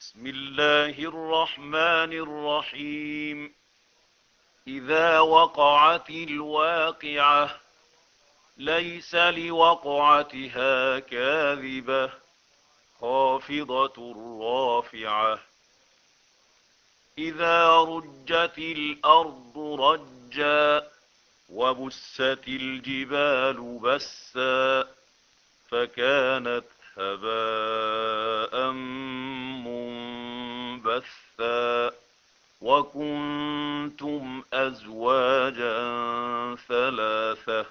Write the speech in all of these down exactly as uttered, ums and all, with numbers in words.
بسم الله الرحمن الرحيم. إذا وقعت الواقعة ليس لوقعتها كاذبة خافضة رافعة. إذا رجت الأرض رجا وبست الجبال بسا فكانت هباء منبثا وكنتم أزواجا ثلاثة.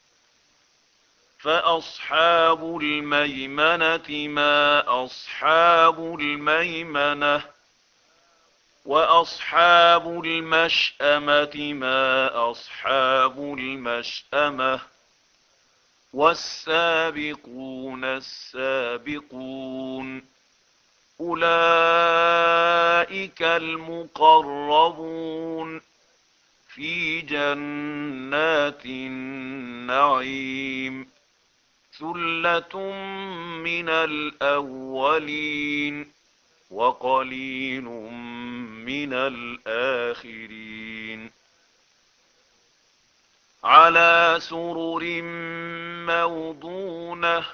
فأصحاب الميمنة ما أصحاب الميمنة وأصحاب المشأمة ما أصحاب المشأمة والسابقون السابقون أولئك المقربون في جنات النعيم ثلة من الأولين وقليل من الآخرين على سرر موضونة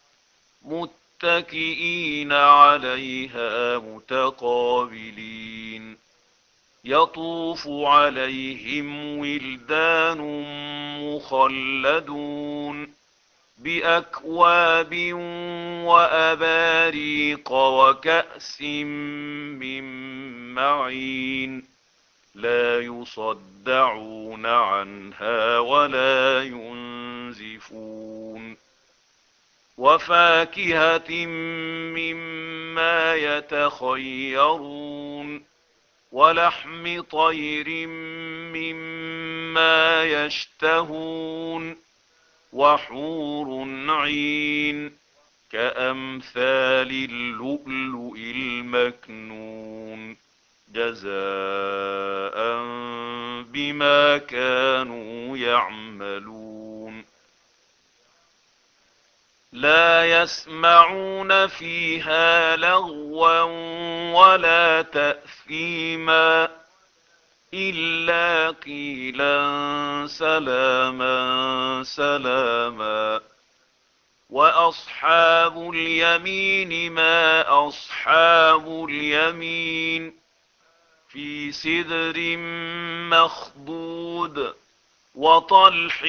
متكئين عليها متقابلين يطوف عليهم ولدان مخلدون بأكواب وأباريق وكأس من معين لا يصدعون عنها ولا ينزفون وفاكهة مما يتخيرون ولحم طير مما يشتهون وحور عين كأمثال اللؤلؤ المكنون جزاء بما كانوا يعملون لا يسمعون فيها لغوا ولا تأثيما إلا قيلا سلاما سلاما. وأصحاب اليمين ما أصحاب اليمين في سدر مخضود وطلح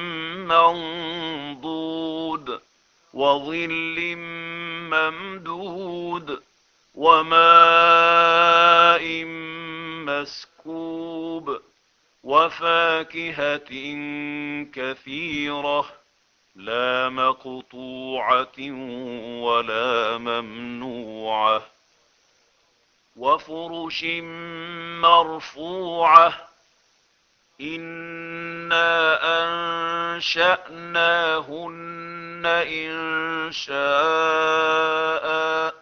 منضود وظل ممدود وماء مسكوب وفاكهة كثيرة لا مقطوعة ولا ممنوعة وفرش مرفوعة إنا أنشأناهن إنشاء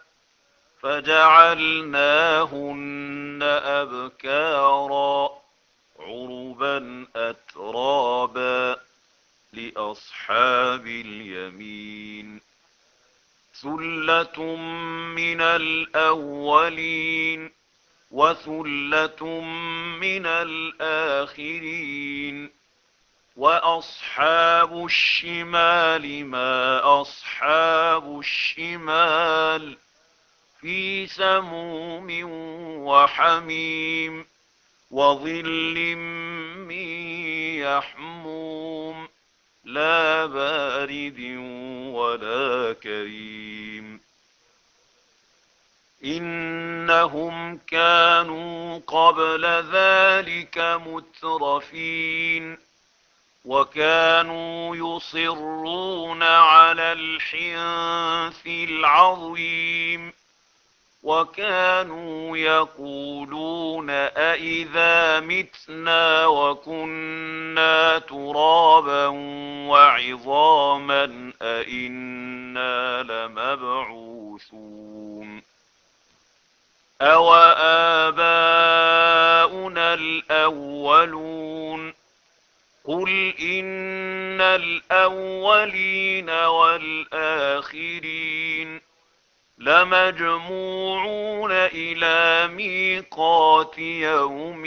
فجعلناهن أبكارا عربا أترابا لأصحاب اليمين ثلة من الأولين وثلة من الآخرين وأصحاب الشمال ما أصحاب الشمال في سموم وحميم وظل من يحموم لا بارد ولا كريم إنهم كانوا قبل ذلك مترفين وكانوا يصرون على الحنث العظيم وكانوا يقولون أإذا متنا وكنا ترابا وعظاما أإنا لمبعوثون أوآباؤنا الأولون قل إن الأولين والآخرين لمجموعون إلى ميقات يوم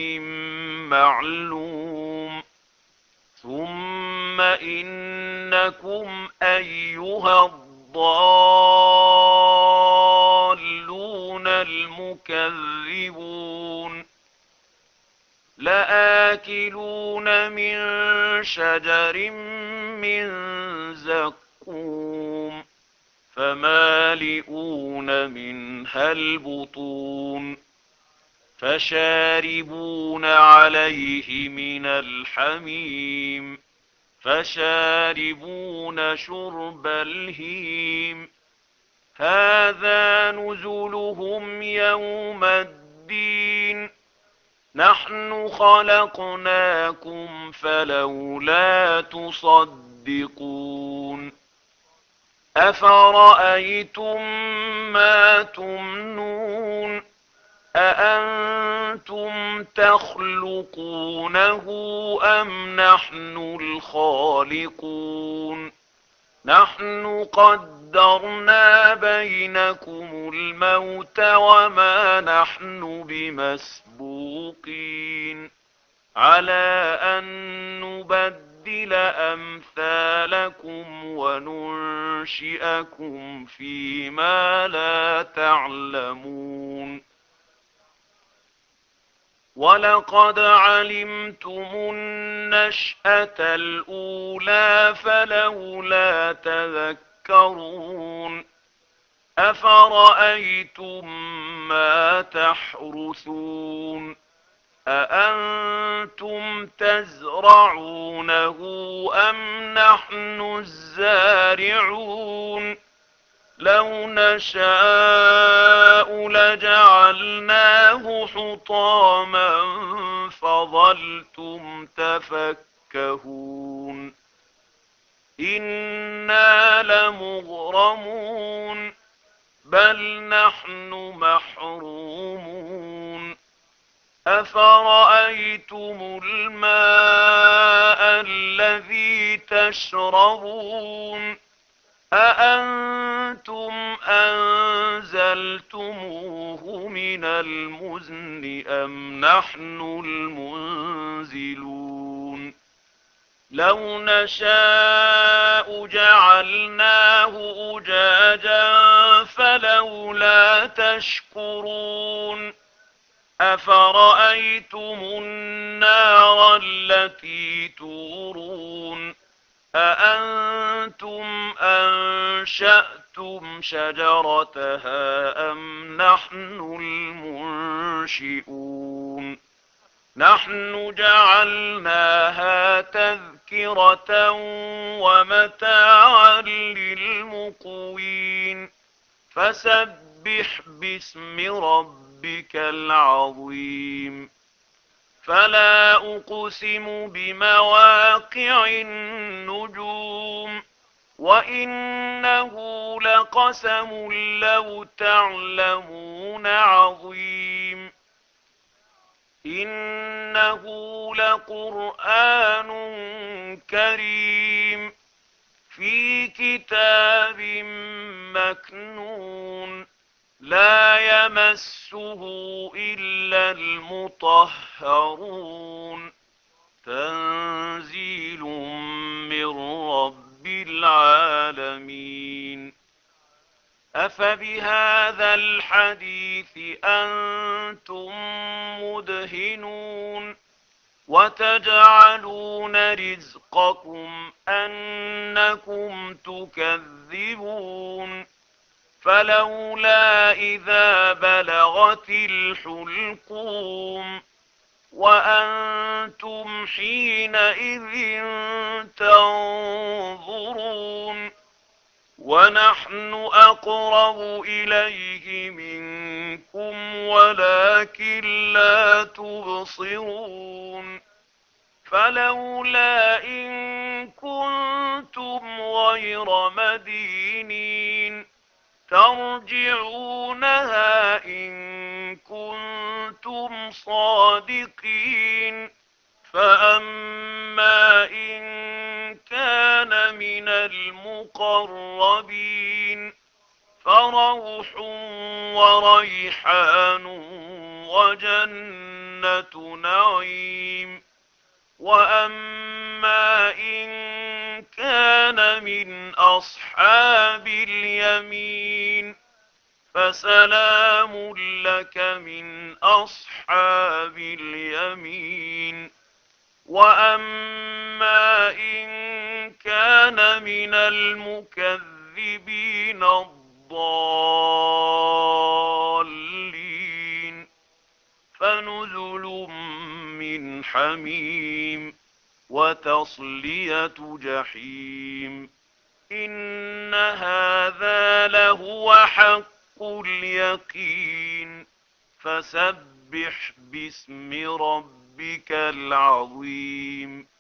معلوم ثم إنكم أيها الضالون المكذبون لآكلون من شجر من زقوم فمالئون منها البطون فشاربون عليه من الحميم فشاربون شرب الهيم هذا نزلهم يوم الدين نحن خلقناكم فلولا تصدقون أفرأيتم ما تمنون أأنتم تخلقونه أم نحن الخالقون نحن قدرنا بينكم الموت وما نحن بمسبوقين على أن نبدل أمثالكم وننشئكم فيما لا تعلمون ولقد علمتم النشأة الأولى فلولا تذكرون أفرأيتم ما تحرثون أأنتم تزرعونه أم نحن الزارعون لو نشاء لجعلناه حطاما فظلتم تفكهون إنا لمغرمون بل نحن محرومون أفرأيتم الماء الذي تشربون أأنتم أنزلتموه من المزن أم نحن المنزلون لو نشاء جعلناه أجاجا فلولا تشكرون أفرأيتم النار التي تورون أأنتم أنشأتم شجرتها أم نحن المنشئون نحن جعلناها تذكرة ومتاعا للمقوين فسبح باسم ربك العظيم فلا أقسم بمواقع النجوم وإنه لقسم لو تعلمون عظيم إنه لقرآن كريم في كتاب مكنون لا يمسه إلا المطهرون تنزيل من رب العالمين أفبهذا الحديث أنتم مدهنون وتجعلون رزقكم أنكم تكذبون فلولا إذا بلغت الحلقوم وأنتم حينئذ تنظرون ونحن أقرب إليه منكم ولكن لا تبصرون فلولا إن كنتم غير مدينين ترجعونها إن كنتم صادقين فأما إن كان من المقربين فروح وريحان وجنة نعيم. وأما إن كان من أصحاب اليمين فسلام لك من أصحاب اليمين. وأما إن كان من المكذبين الضالين فنزل من حميم وتصلية جحيم. إن هذا لهو حق اليقين. فسبح باسم ربك العظيم.